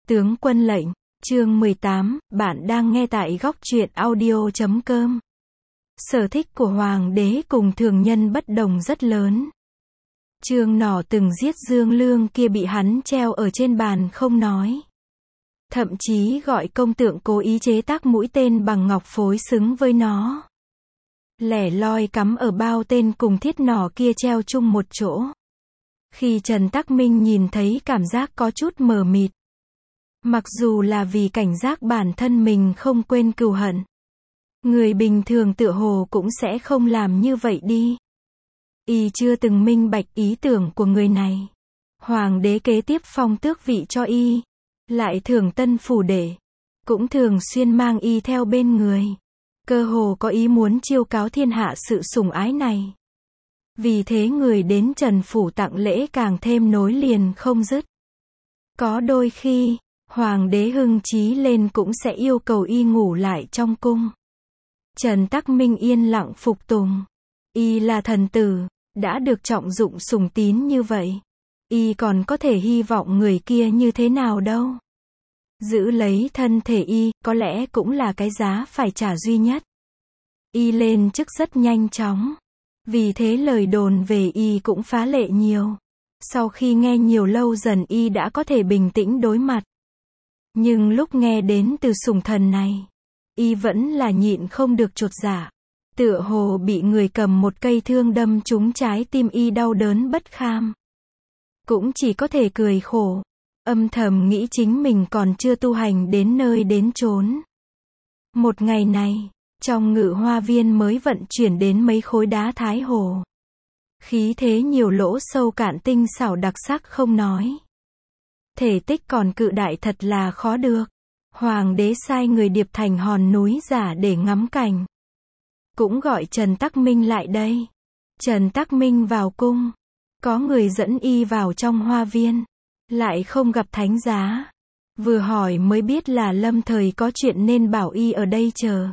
Tướng quân lệnh, chương 18, bạn đang nghe tại góc truyện audio.com. Sở thích của hoàng đế cùng thường nhân bất đồng rất lớn. Trương Nỏ từng giết Dương Lương kia bị hắn treo ở trên bàn không nói. Thậm chí gọi công tượng cố ý chế tác mũi tên bằng ngọc phối xứng với nó. Lẻ loi cắm ở bao tên cùng thiết nỏ kia treo chung một chỗ. Khi Trần Tắc Minh nhìn thấy cảm giác có chút mờ mịt. Mặc dù là vì cảnh giác bản thân mình không quên cừu hận. Người bình thường tựa hồ cũng sẽ không làm như vậy đi. Y chưa từng minh bạch ý tưởng của người này. Hoàng đế kế tiếp phong tước vị cho y. Lại thưởng tân phủ đệ. Cũng thường xuyên mang y theo bên người. Cơ hồ có ý muốn chiêu cáo thiên hạ sự sủng ái này. Vì thế người đến Trần Phủ tặng lễ càng thêm nối liền không dứt. Có đôi khi, Hoàng đế hưng trí lên cũng sẽ yêu cầu y ngủ lại trong cung. Trần Tắc Minh yên lặng phục tùng. Y là thần tử, đã được trọng dụng sủng tín như vậy. Y còn có thể hy vọng người kia như thế nào đâu. Giữ lấy thân thể y, có lẽ cũng là cái giá phải trả duy nhất. Y lên chức rất nhanh chóng. Vì thế lời đồn về y cũng phá lệ nhiều. Sau khi nghe nhiều lâu dần y đã có thể bình tĩnh đối mặt. Nhưng lúc nghe đến từ sủng thần này, y vẫn là nhịn không được chột dạ. Tựa hồ bị người cầm một cây thương đâm trúng trái tim y đau đớn bất kham. Cũng chỉ có thể cười khổ. Âm thầm nghĩ chính mình còn chưa tu hành đến nơi đến chốn. Một ngày này, trong Ngự Hoa Viên mới vận chuyển đến mấy khối đá Thái Hồ. Khí thế nhiều lỗ sâu cạn tinh xảo đặc sắc không nói. Thể tích còn cự đại thật là khó được. Hoàng đế sai người điệp thành hòn núi giả để ngắm cảnh. Cũng gọi Trần Tắc Minh lại đây. Trần Tắc Minh vào cung. Có người dẫn y vào trong hoa viên. Lại không gặp thánh giá. Vừa hỏi mới biết là lâm thời có chuyện nên bảo y ở đây chờ.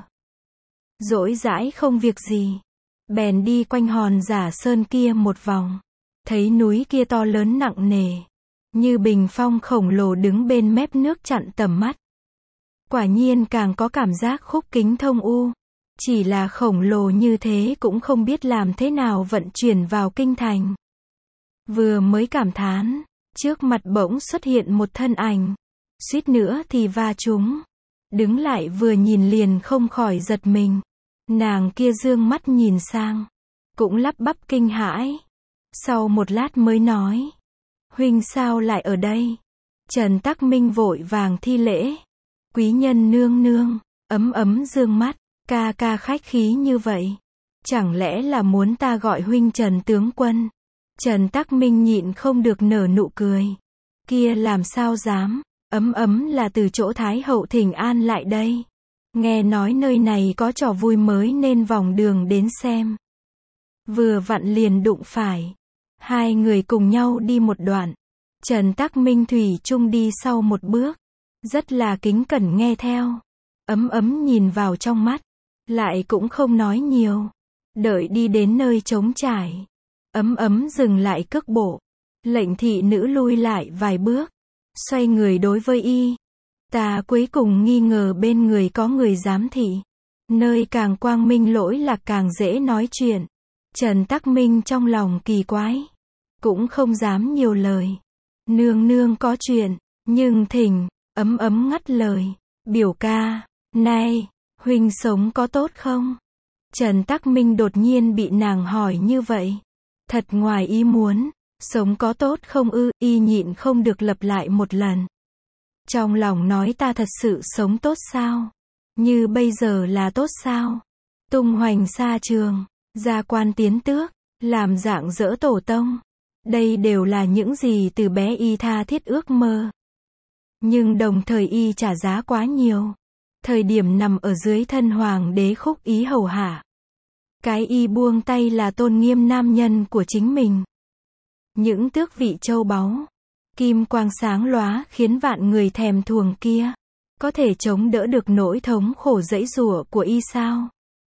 Rỗi rãi không việc gì. Bèn đi quanh hòn giả sơn kia một vòng. Thấy núi kia to lớn nặng nề. Như bình phong khổng lồ đứng bên mép nước chặn tầm mắt. Quả nhiên càng có cảm giác khúc kính thông u. Chỉ là khổng lồ như thế cũng không biết làm thế nào vận chuyển vào kinh thành. Vừa mới cảm thán, trước mặt bỗng xuất hiện một thân ảnh. Suýt nữa thì va trúng. Đứng lại vừa nhìn liền không khỏi giật mình. Nàng kia dương mắt nhìn sang. Cũng lắp bắp kinh hãi. Sau một lát mới nói. Huynh sao lại ở đây? Trần Tắc Minh vội vàng thi lễ. Quý nhân nương nương. Ấm dương mắt. Ca ca khách khí như vậy. Chẳng lẽ là muốn ta gọi huynh Trần tướng quân? Trần Tắc Minh nhịn không được nở nụ cười. Kia làm sao dám. Ấm là từ chỗ Thái hậu thỉnh an lại đây. Nghe nói nơi này có trò vui mới nên vòng đường đến xem. Vừa vặn liền đụng phải. Hai người cùng nhau đi một đoạn. Trần Tắc Minh thủy chung đi sau một bước. Rất là kính cẩn nghe theo. Ấm nhìn vào trong mắt. Lại cũng không nói nhiều. Đợi đi đến nơi trống trải. Ấm dừng lại cước bộ. Lệnh thị nữ lui lại vài bước. Xoay người đối với y. Ta cuối cùng nghi ngờ bên người có người giám thị. Nơi càng quang minh lỗi lạc càng dễ nói chuyện. Trần Tắc Minh trong lòng kỳ quái. Cũng không dám nhiều lời. Nương có chuyện. Nhưng thỉnh. Ấm ngắt lời. Biểu ca. Này. Huynh sống có tốt không? Trần Tắc Minh đột nhiên bị nàng hỏi như vậy. Thật ngoài ý muốn. Sống có tốt không ư? Y nhịn không được lặp lại một lần. Trong lòng nói ta thật sự sống tốt sao? Như bây giờ là tốt sao? Tung hoành xa trường, gia quan tiến tước, làm dạng dỡ tổ tông. Đây đều là những gì từ bé y tha thiết ước mơ. Nhưng đồng thời y trả giá quá nhiều. Thời điểm nằm ở dưới thân hoàng đế khúc ý hầu hạ. Cái y buông tay là tôn nghiêm nam nhân của chính mình. Những tước vị châu báu. Kim quang sáng lóa khiến vạn người thèm thuồng kia. Có thể chống đỡ được nỗi thống khổ giãy giụa của y sao?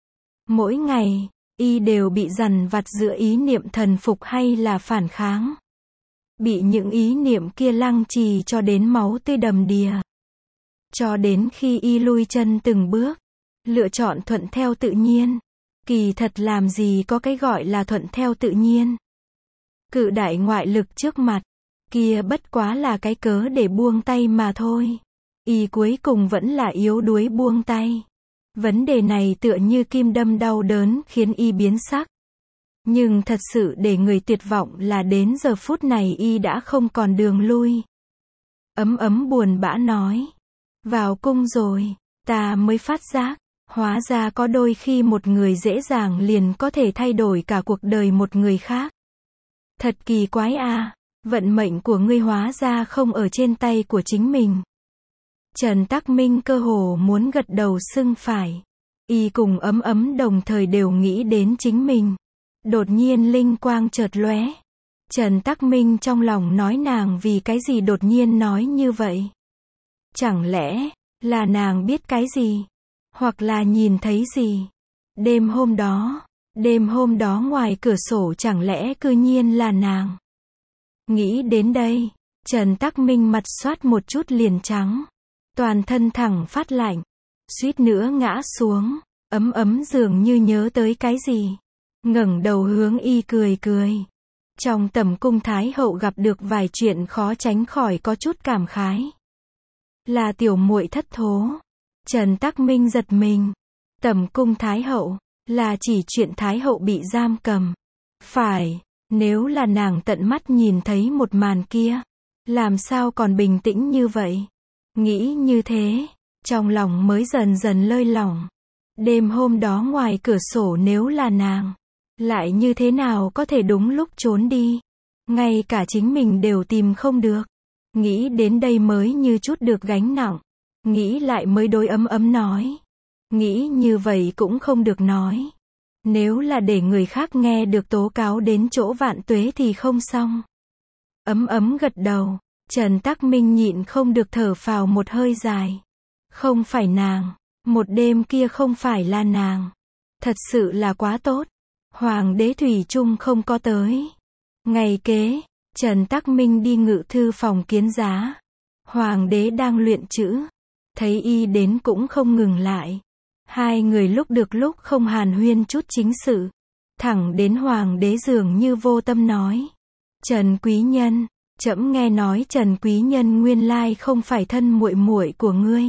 Mỗi ngày, y đều bị dằn vặt giữa ý niệm thần phục hay là phản kháng. bị những ý niệm kia lăng trì cho đến máu tươi đầm đìa. Cho đến khi y lui chân từng bước, lựa chọn thuận theo tự nhiên. Kỳ thật làm gì có cái gọi là thuận theo tự nhiên. Cự đại ngoại lực trước mặt, kia bất quá là cái cớ để buông tay mà thôi. Y cuối cùng vẫn là yếu đuối buông tay. Vấn đề này tựa như kim đâm đau đớn khiến y biến sắc. Nhưng thật sự để người tuyệt vọng là đến giờ phút này y đã không còn đường lui. Ấm buồn bã nói. Vào cung rồi, ta mới phát giác, hóa ra có đôi khi một người dễ dàng liền có thể thay đổi cả cuộc đời một người khác. Thật kỳ quái à, vận mệnh của ngươi hóa ra không ở trên tay của chính mình. Trần Tắc Minh cơ hồ muốn gật đầu xưng phải. Y cùng Ấm đồng thời đều nghĩ đến chính mình. Đột nhiên linh quang chợt lóe. Trần Tắc Minh trong lòng nói nàng vì cái gì đột nhiên nói như vậy? Chẳng lẽ là nàng biết cái gì? Hoặc là nhìn thấy gì? Đêm hôm đó ngoài cửa sổ chẳng lẽ cư nhiên là nàng? Nghĩ đến đây, Trần Tắc Minh mặt xoát một chút liền trắng. Toàn thân thẳng phát lạnh. Suýt nữa ngã xuống. Ấm dường như nhớ tới cái gì. Ngẩng đầu hướng y cười. Trong tẩm cung Thái hậu gặp được vài chuyện khó tránh khỏi có chút cảm khái. Là tiểu muội thất thố. Trần Tắc Minh giật mình. Tẩm cung Thái hậu, là chỉ chuyện Thái hậu bị giam cầm. Phải, nếu là nàng tận mắt nhìn thấy một màn kia, làm sao còn bình tĩnh như vậy? Nghĩ như thế, trong lòng mới dần dần lơi lỏng. Đêm hôm đó ngoài cửa sổ nếu là nàng, lại như thế nào có thể đúng lúc trốn đi? Ngay cả chính mình đều tìm không được. Nghĩ đến đây mới như chút được gánh nặng. Nghĩ lại mới đối Ấm nói. Nghĩ như vậy cũng không được nói. Nếu là để người khác nghe được tố cáo đến chỗ Vạn Tuế thì không xong. Ấm gật đầu. Trần Tắc Minh nhịn không được thở phào một hơi dài. Không phải nàng. Một đêm kia không phải là nàng. Thật sự là quá tốt. Hoàng đế thủy chung không có tới. Ngày kế, Trần Tắc Minh đi ngự thư phòng kiến giá. Hoàng đế đang luyện chữ. Thấy y đến cũng không ngừng lại. Hai người lúc được lúc không hàn huyên chút chính sự. Thẳng đến hoàng đế dường như vô tâm nói. Trần quý nhân, trẫm nghe nói Trần quý nhân nguyên lai không phải thân muội muội của ngươi.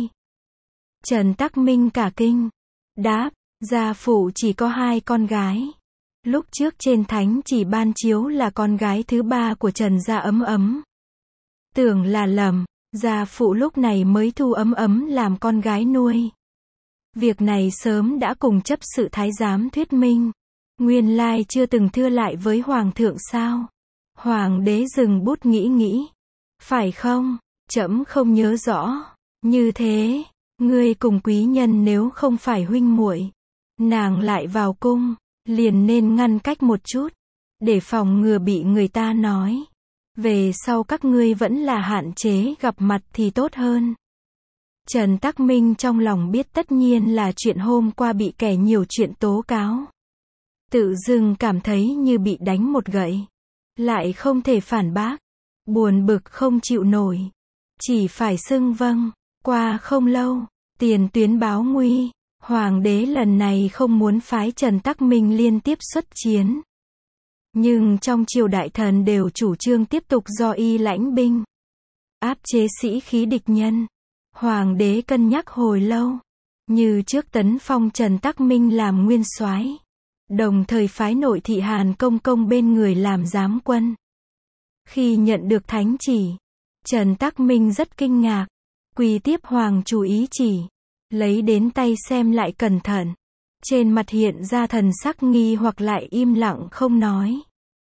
Trần Tắc Minh cả kinh. Đáp, gia phụ chỉ có 2 con gái. Lúc trước trên thánh chỉ ban chiếu là con gái thứ 3 của Trần gia Ấm. Tưởng là lầm, gia phụ lúc này mới thu Ấm làm con gái nuôi. Việc này sớm đã cùng chấp sự thái giám thuyết minh. Nguyên lai chưa từng thưa lại với hoàng thượng sao? Hoàng đế dừng bút nghĩ. Phải không? Trẫm không nhớ rõ. Như thế, ngươi cùng quý nhân nếu không phải huynh muội, nàng lại vào cung, liền nên ngăn cách một chút, để phòng ngừa bị người ta nói. Về sau các ngươi vẫn là hạn chế gặp mặt thì tốt hơn. Trần Tắc Minh trong lòng biết tất nhiên là chuyện hôm qua bị kẻ nhiều chuyện tố cáo. Tự dưng cảm thấy như bị đánh một gậy. Lại không thể phản bác. Buồn bực không chịu nổi. Chỉ phải xưng vâng. Qua không lâu, tiền tuyến báo nguy. Hoàng đế lần này không muốn phái Trần Tắc Minh liên tiếp xuất chiến. Nhưng trong triều đại thần đều chủ trương tiếp tục do y lãnh binh. Áp chế sĩ khí địch nhân. Hoàng đế cân nhắc hồi lâu. Như trước tấn phong Trần Tắc Minh làm nguyên soái. Đồng thời phái nội thị Hàn Công Công bên người làm giám quân. Khi nhận được thánh chỉ, Trần Tắc Minh rất kinh ngạc. Quỳ tiếp hoàng chủ ý chỉ. Lấy đến tay xem lại cẩn thận. Trên mặt hiện ra thần sắc nghi hoặc lại im lặng không nói.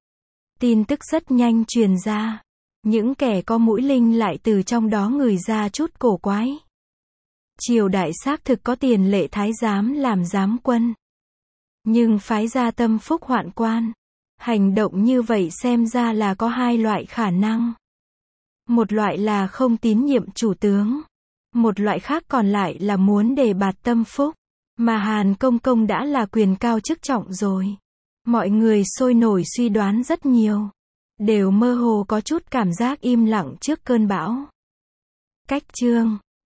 Tin tức rất nhanh truyền ra. Những kẻ có mũi linh lại từ trong đó ngửi ra chút cổ quái. Triều đại xác thực có tiền lệ thái giám làm giám quân. Nhưng phái ra tâm phúc hoạn quan. Hành động như vậy xem ra là có 2 loại khả năng. Một loại là không tín nhiệm chủ tướng. Một loại khác còn lại là muốn đề bạt tâm phúc. Mà Hàn Công Công đã là quyền cao chức trọng rồi. Mọi người sôi nổi suy đoán rất nhiều. đều mơ hồ có chút cảm giác im lặng trước cơn bão. Cách chương